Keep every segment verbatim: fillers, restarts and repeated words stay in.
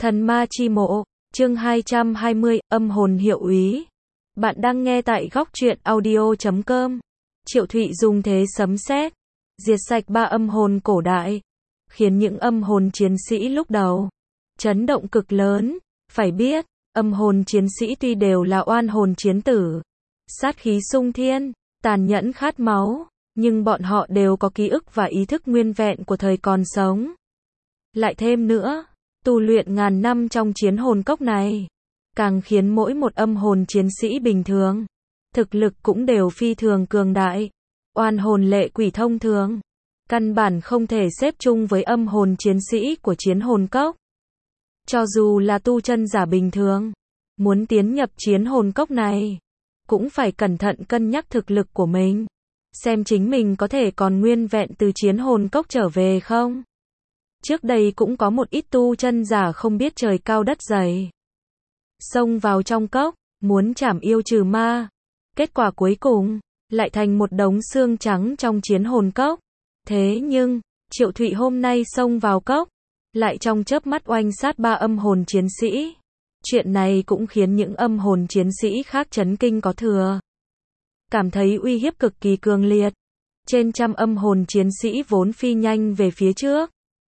Thần ma chi mộ, chương hai trăm hai mươi, âm hồn hiệu úy. Bạn đang nghe tại góc truyện audio chấm com. Triệu Thụy dùng thế sấm sét, diệt sạch ba âm hồn cổ đại, khiến những âm hồn chiến sĩ lúc đầu chấn động cực lớn. Phải biết, âm hồn chiến sĩ tuy đều là oan hồn chiến tử, sát khí sung thiên, tàn nhẫn khát máu, nhưng bọn họ đều có ký ức và ý thức nguyên vẹn của thời còn sống. Lại thêm nữa, tu luyện ngàn năm trong chiến hồn cốc này, càng khiến mỗi một âm hồn chiến sĩ bình thường, thực lực cũng đều phi thường cường đại. Oan hồn lệ quỷ thông thường, căn bản không thể xếp chung với âm hồn chiến sĩ của chiến hồn cốc. Cho dù là tu chân giả bình thường, muốn tiến nhập chiến hồn cốc này, cũng phải cẩn thận cân nhắc thực lực của mình, xem chính mình có thể còn nguyên vẹn từ chiến hồn cốc trở về không. Trước đây cũng có một ít tu chân giả không biết trời cao đất dày, xông vào trong cốc, muốn trảm yêu trừ ma. Kết quả cuối cùng, lại thành một đống xương trắng trong chiến hồn cốc. Thế nhưng, Triệu Thụy hôm nay xông vào cốc, lại trong chớp mắt oanh sát ba âm hồn chiến sĩ. Chuyện này cũng khiến những âm hồn chiến sĩ khác chấn kinh có thừa, cảm thấy uy hiếp cực kỳ cường liệt. Trên trăm âm hồn chiến sĩ vốn phi nhanh về phía trước,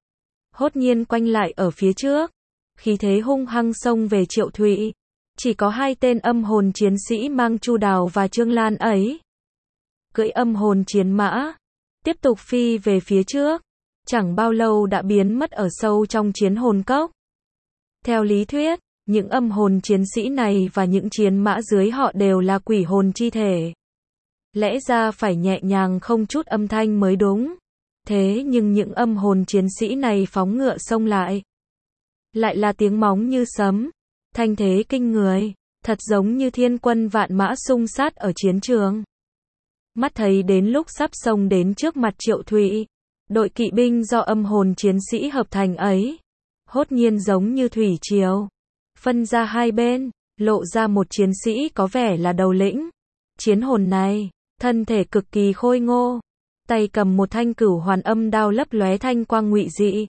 hốt nhiên quanh lại ở phía trước, khí thế hung hăng xông về Triệu Thụy. Chỉ có hai tên âm hồn chiến sĩ mang Chu Đào và Trương Lan ấy, cưỡi âm hồn chiến mã, tiếp tục phi về phía trước, chẳng bao lâu đã biến mất ở sâu trong chiến hồn cốc. Theo lý thuyết, những âm hồn chiến sĩ này và những chiến mã dưới họ đều là quỷ hồn chi thể, lẽ ra phải nhẹ nhàng không chút âm thanh mới đúng. Thế nhưng những âm hồn chiến sĩ này phóng ngựa xông lại, lại là tiếng móng như sấm, thanh thế kinh người, thật giống như thiên quân vạn mã xung sát ở chiến trường. Mắt thấy đến lúc sắp xông đến trước mặt Triệu Thụy, đội kỵ binh do âm hồn chiến sĩ hợp thành ấy, hốt nhiên giống như thủy triều, phân ra hai bên, lộ ra một chiến sĩ có vẻ là đầu lĩnh. Chiến hồn này, thân thể cực kỳ khôi ngô, tay cầm một thanh cửu hoàn âm đao lấp lóe thanh quang ngụy dị,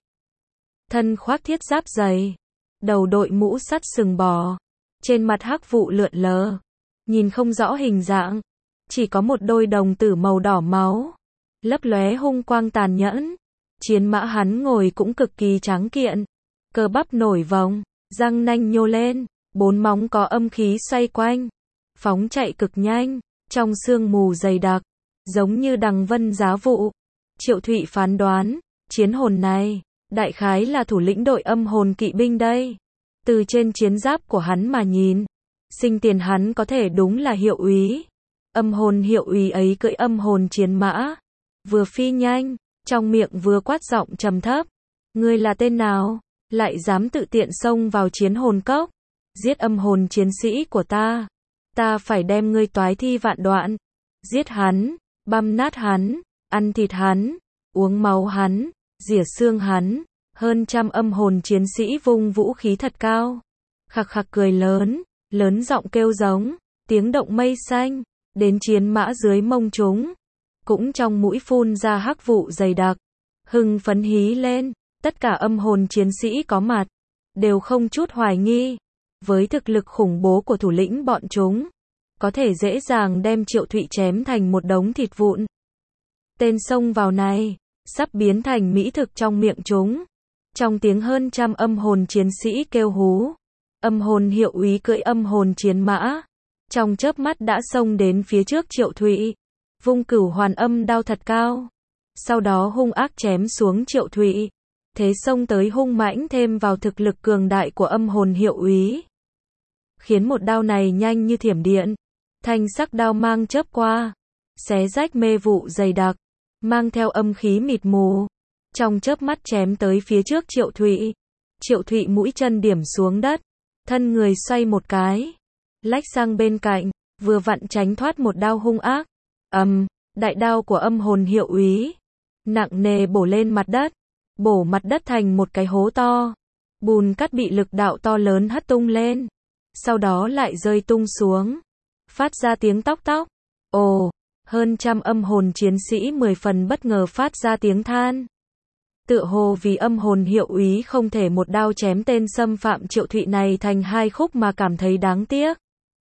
thân khoác thiết giáp dày, đầu đội mũ sắt sừng bò, trên mặt hắc vụ lượn lờ, nhìn không rõ hình dạng, chỉ có một đôi đồng tử màu đỏ máu, lấp lóe hung quang tàn nhẫn. Chiến mã hắn ngồi cũng cực kỳ tráng kiện, cơ bắp nổi vòng, răng nanh nhô lên, bốn móng có âm khí xoay quanh, phóng chạy cực nhanh, trong sương mù dày đặc, giống như đằng vân giá vụ. Triệu Thụy phán đoán, chiến hồn này, đại khái là thủ lĩnh đội âm hồn kỵ binh đây. Từ trên chiến giáp của hắn mà nhìn, sinh tiền hắn có thể đúng là hiệu úy. Âm hồn hiệu úy ấy cưỡi âm hồn chiến mã, vừa phi nhanh, trong miệng vừa quát giọng trầm thấp. Ngươi là tên nào, lại dám tự tiện xông vào chiến hồn cốc, giết âm hồn chiến sĩ của ta. Ta phải đem ngươi toái thi vạn đoạn, giết hắn, băm nát hắn, ăn thịt hắn, uống máu hắn, rỉa xương hắn. Hơn trăm âm hồn chiến sĩ vung vũ khí thật cao, khặc khặc cười lớn, lớn giọng kêu giống, tiếng động mây xanh, đến chiến mã dưới mông chúng, cũng trong mũi phun ra hắc vụ dày đặc, hưng phấn hí lên. Tất cả âm hồn chiến sĩ có mặt, đều không chút hoài nghi, với thực lực khủng bố của thủ lĩnh bọn chúng, có thể dễ dàng đem Triệu Thụy chém thành một đống thịt vụn. Tên xông vào này, sắp biến thành mỹ thực trong miệng chúng. Trong tiếng hơn trăm âm hồn chiến sĩ kêu hú, âm hồn hiệu úy cưỡi âm hồn chiến mã, trong chớp mắt đã xông đến phía trước Triệu Thụy, vung cửu hoàn âm đao thật cao, sau đó hung ác chém xuống Triệu Thụy. Thế xông tới hung mãnh thêm vào thực lực cường đại của âm hồn hiệu úy, khiến một đao này nhanh như thiểm điện, thanh sắc đao mang chớp qua, xé rách mê vụ dày đặc, mang theo âm khí mịt mù, trong chớp mắt chém tới phía trước Triệu Thụy. Triệu Thụy mũi chân điểm xuống đất, thân người xoay một cái, lách sang bên cạnh, vừa vặn tránh thoát một đao hung ác. Ầm, um, đại đao của âm hồn hiệu úy nặng nề bổ lên mặt đất, bổ mặt đất thành một cái hố to. Bùn cát bị lực đạo to lớn hất tung lên, sau đó lại rơi tung xuống, phát ra tiếng tóc tóc. Ồ, hơn trăm âm hồn chiến sĩ mười phần bất ngờ phát ra tiếng than. Tựa hồ vì âm hồn hiệu úy không thể một đao chém tên xâm phạm Triệu Thụy này thành hai khúc mà cảm thấy đáng tiếc.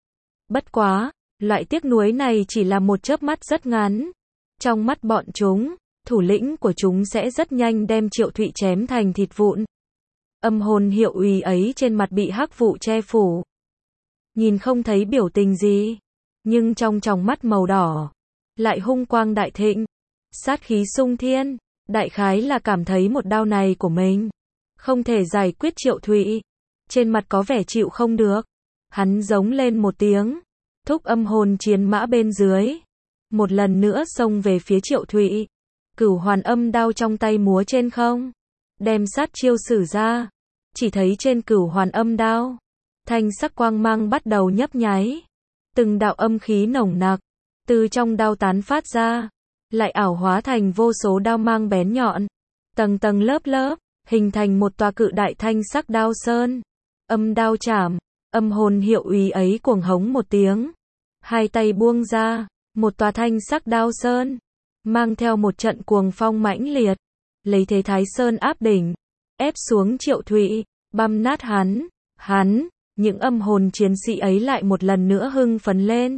Bất quá, loại tiếc nuối này chỉ là một chớp mắt rất ngắn. Trong mắt bọn chúng, thủ lĩnh của chúng sẽ rất nhanh đem Triệu Thụy chém thành thịt vụn. Âm hồn hiệu úy ấy trên mặt bị hắc vụ che phủ. Nhìn không thấy biểu tình gì, nhưng trong tròng mắt màu đỏ, lại hung quang đại thịnh, sát khí sung thiên, đại khái là cảm thấy một đao này của mình không thể giải quyết Triệu Thụy. Trên mặt có vẻ chịu không được, hắn giống lên một tiếng, thúc âm hồn chiến mã bên dưới, một lần nữa xông về phía Triệu Thụy. Cửu hoàn âm đao trong tay múa trên không, đem sát chiêu sử ra. Chỉ thấy trên cửu hoàn âm đao, thanh sắc quang mang bắt đầu nhấp nháy, từng đạo âm khí nồng nặc từ trong đao tán phát ra, lại ảo hóa thành vô số đao mang bén nhọn, tầng tầng lớp lớp, hình thành một tòa cự đại thanh sắc đao sơn. Âm đao chảm, âm hồn hiệu úy ấy cuồng hống một tiếng, hai tay buông ra, một tòa thanh sắc đao sơn, mang theo một trận cuồng phong mãnh liệt, lấy thế Thái Sơn áp đỉnh, ép xuống Triệu Thụy, băm nát hắn. Hắn, những âm hồn chiến sĩ ấy lại một lần nữa hưng phấn lên,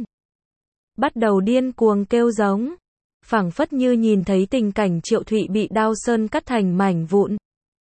bắt đầu điên cuồng kêu giống, phảng phất như nhìn thấy tình cảnh Triệu Thụy bị đao sơn cắt thành mảnh vụn,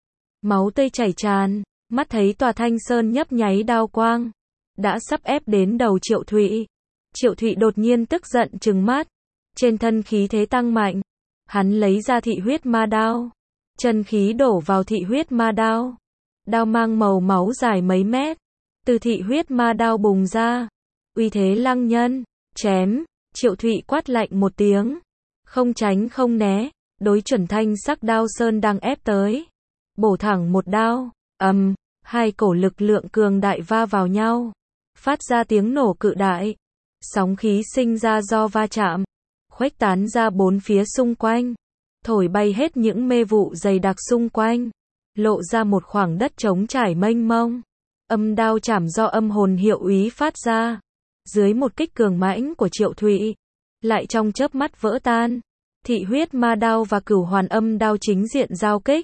máu tươi chảy tràn, mắt thấy tòa thanh sơn nhấp nháy đao quang, đã sắp ép đến đầu Triệu Thụy. Triệu Thụy đột nhiên tức giận trừng mắt, trên thân khí thế tăng mạnh, hắn lấy ra thị huyết ma đao, chân khí đổ vào thị huyết ma đao, đao mang màu máu dài mấy mét, từ thị huyết ma đao bùng ra, uy thế lăng nhân, chém. Triệu Thụy quát lạnh một tiếng, không tránh không né, đối chuẩn thanh sắc đao sơn đang ép tới, bổ thẳng một đao. Ầm, hai cổ lực lượng cường đại va vào nhau, phát ra tiếng nổ cự đại, sóng khí sinh ra do va chạm, khuếch tán ra bốn phía xung quanh, thổi bay hết những mê vụ dày đặc xung quanh, lộ ra một khoảng đất trống trải mênh mông. Âm đao chảm do âm hồn hiệu úy phát ra, dưới một kích cường mãnh của Triệu Thụy, lại trong chớp mắt vỡ tan. Thị huyết ma đao và cửu hoàn âm đao chính diện giao kích,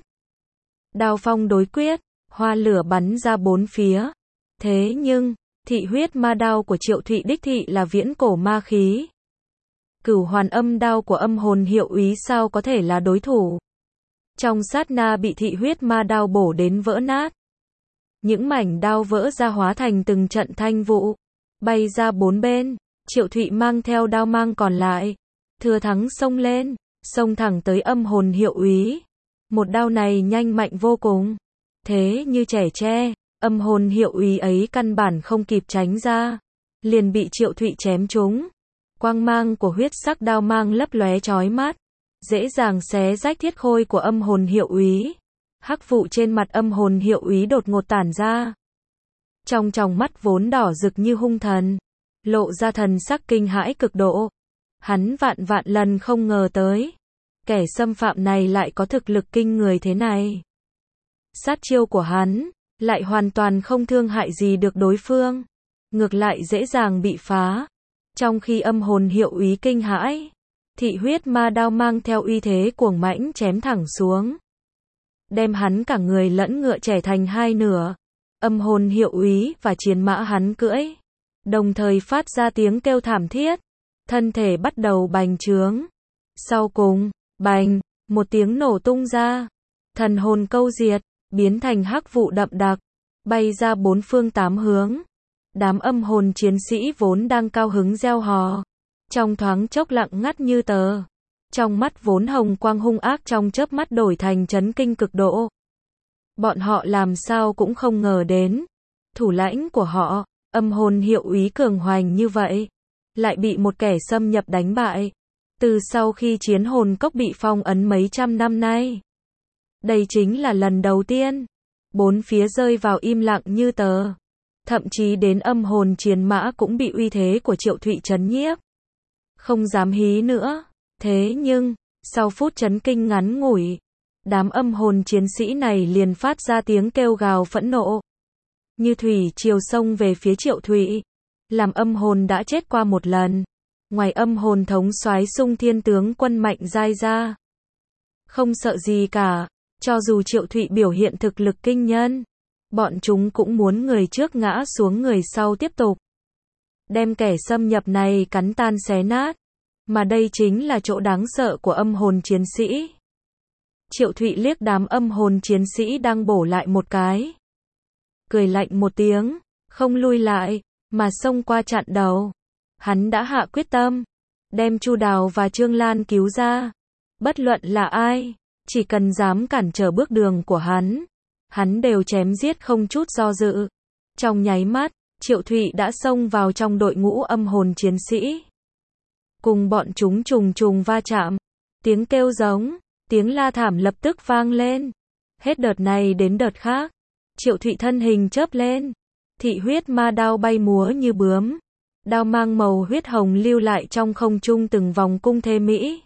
đao phong đối quyết, hoa lửa bắn ra bốn phía. Thế nhưng, thị huyết ma đao của Triệu Thụy đích thị là viễn cổ ma khí, cửu hoàn âm đao của âm hồn hiệu úy sao có thể là đối thủ. Trong sát na bị thị huyết ma đao bổ đến vỡ nát, những mảnh đao vỡ ra hóa thành từng trận thanh vụ, bay ra bốn bên. Triệu Thụy mang theo đao mang còn lại, thừa thắng xông lên, xông thẳng tới âm hồn hiệu úy. Một đao này nhanh mạnh vô cùng, thế như trẻ tre, âm hồn hiệu úy ấy căn bản không kịp tránh ra, liền bị Triệu Thụy chém trúng. Quang mang của huyết sắc đao mang lấp lóe chói mắt, dễ dàng xé rách thiết khôi của âm hồn hiệu úy. Hắc vụ trên mặt âm hồn hiệu úy đột ngột tản ra, trong tròng mắt vốn đỏ rực như hung thần, lộ ra thần sắc kinh hãi cực độ. Hắn vạn vạn lần không ngờ tới, kẻ xâm phạm này lại có thực lực kinh người thế này. Sát chiêu của hắn, lại hoàn toàn không thương hại gì được đối phương, ngược lại dễ dàng bị phá. Trong khi âm hồn hiệu úy kinh hãi, thị huyết ma đao mang theo uy thế cuồng mãnh chém thẳng xuống, đem hắn cả người lẫn ngựa chẻ thành hai nửa. Âm hồn hiệu úy và chiến mã hắn cưỡi, đồng thời phát ra tiếng kêu thảm thiết, thân thể bắt đầu bành trướng. Sau cùng, bành, một tiếng nổ tung ra, thần hồn câu diệt, biến thành hắc vụ đậm đặc, bay ra bốn phương tám hướng. Đám âm hồn chiến sĩ vốn đang cao hứng reo hò, trong thoáng chốc lặng ngắt như tờ. Trong mắt vốn hồng quang hung ác trong chớp mắt đổi thành chấn kinh cực độ. Bọn họ làm sao cũng không ngờ đến, thủ lãnh của họ, âm hồn hiệu úy cường hoành như vậy, lại bị một kẻ xâm nhập đánh bại. Từ sau khi chiến hồn cốc bị phong ấn mấy trăm năm nay, đây chính là lần đầu tiên. Bốn phía rơi vào im lặng như tờ. Thậm chí đến âm hồn chiến mã cũng bị uy thế của Triệu Thụy chấn nhiếp, không dám hí nữa. Thế nhưng, sau phút chấn kinh ngắn ngủi, đám âm hồn chiến sĩ này liền phát ra tiếng kêu gào phẫn nộ, như thủy triều sông về phía Triệu Thụy. Làm âm hồn đã chết qua một lần, ngoài âm hồn thống soái Sung Thiên tướng quân mạnh giai ra, không sợ gì cả. Cho dù Triệu Thụy biểu hiện thực lực kinh nhân, bọn chúng cũng muốn người trước ngã xuống người sau tiếp tục. Đem kẻ xâm nhập này cắn tan xé nát. Mà đây chính là chỗ đáng sợ của âm hồn chiến sĩ. Triệu Thụy liếc đám âm hồn chiến sĩ đang bổ lại một cái. Cười lạnh một tiếng, không lui lại, mà xông qua chặn đầu. Hắn đã hạ quyết tâm, đem Chu Đào và Trương Lan cứu ra. Bất luận là ai, chỉ cần dám cản trở bước đường của hắn, hắn đều chém giết không chút do dự. Trong nháy mắt, Triệu Thụy đã xông vào trong đội ngũ âm hồn chiến sĩ. Cùng bọn chúng trùng trùng va chạm, tiếng kêu giống, tiếng la thảm lập tức vang lên. Hết đợt này đến đợt khác, Triệu Thụy thân hình chớp lên, thị huyết ma đao bay múa như bướm. Đao mang màu huyết hồng lưu lại trong không trung từng vòng cung thê mỹ,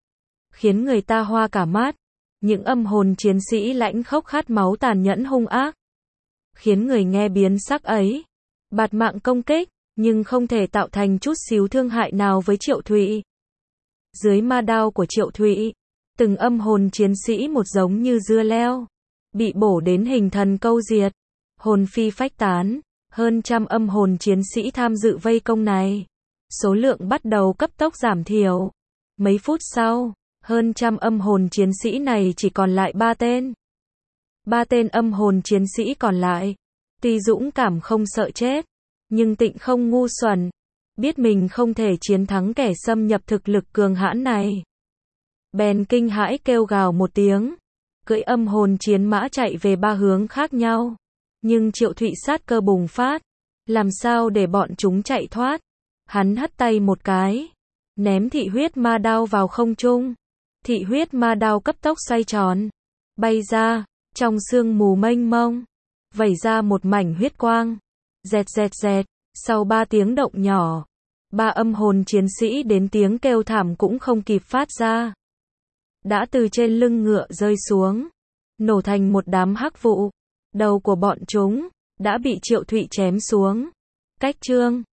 khiến người ta hoa cả mắt. Những âm hồn chiến sĩ lãnh khốc khát máu tàn nhẫn hung ác, khiến người nghe biến sắc ấy. Bạt mạng công kích, nhưng không thể tạo thành chút xíu thương hại nào với Triệu Thụy. Dưới ma đao của Triệu Thụy, từng âm hồn chiến sĩ một giống như dưa leo, bị bổ đến hình thần câu diệt, hồn phi phách tán. Hơn trăm âm hồn chiến sĩ tham dự vây công này, số lượng bắt đầu cấp tốc giảm thiểu. Mấy phút sau, hơn trăm âm hồn chiến sĩ này chỉ còn lại ba tên. Ba tên âm hồn chiến sĩ còn lại, tuy dũng cảm không sợ chết, nhưng tịnh không ngu xuẩn, biết mình không thể chiến thắng kẻ xâm nhập thực lực cường hãn này. Bèn kinh hãi kêu gào một tiếng, cưỡi âm hồn chiến mã chạy về ba hướng khác nhau. Nhưng Triệu Thụy sát cơ bùng phát, làm sao để bọn chúng chạy thoát. Hắn hất tay một cái, ném thị huyết ma đao vào không trung. Thị huyết ma đao cấp tốc xoay tròn, bay ra, trong sương mù mênh mông, vẩy ra một mảnh huyết quang. Dẹt dẹt dẹt, sau ba tiếng động nhỏ, ba âm hồn chiến sĩ đến tiếng kêu thảm cũng không kịp phát ra, đã từ trên lưng ngựa rơi xuống, nổ thành một đám hắc vụ. Đầu của bọn chúng đã bị Triệu Thụy chém xuống. Cách chương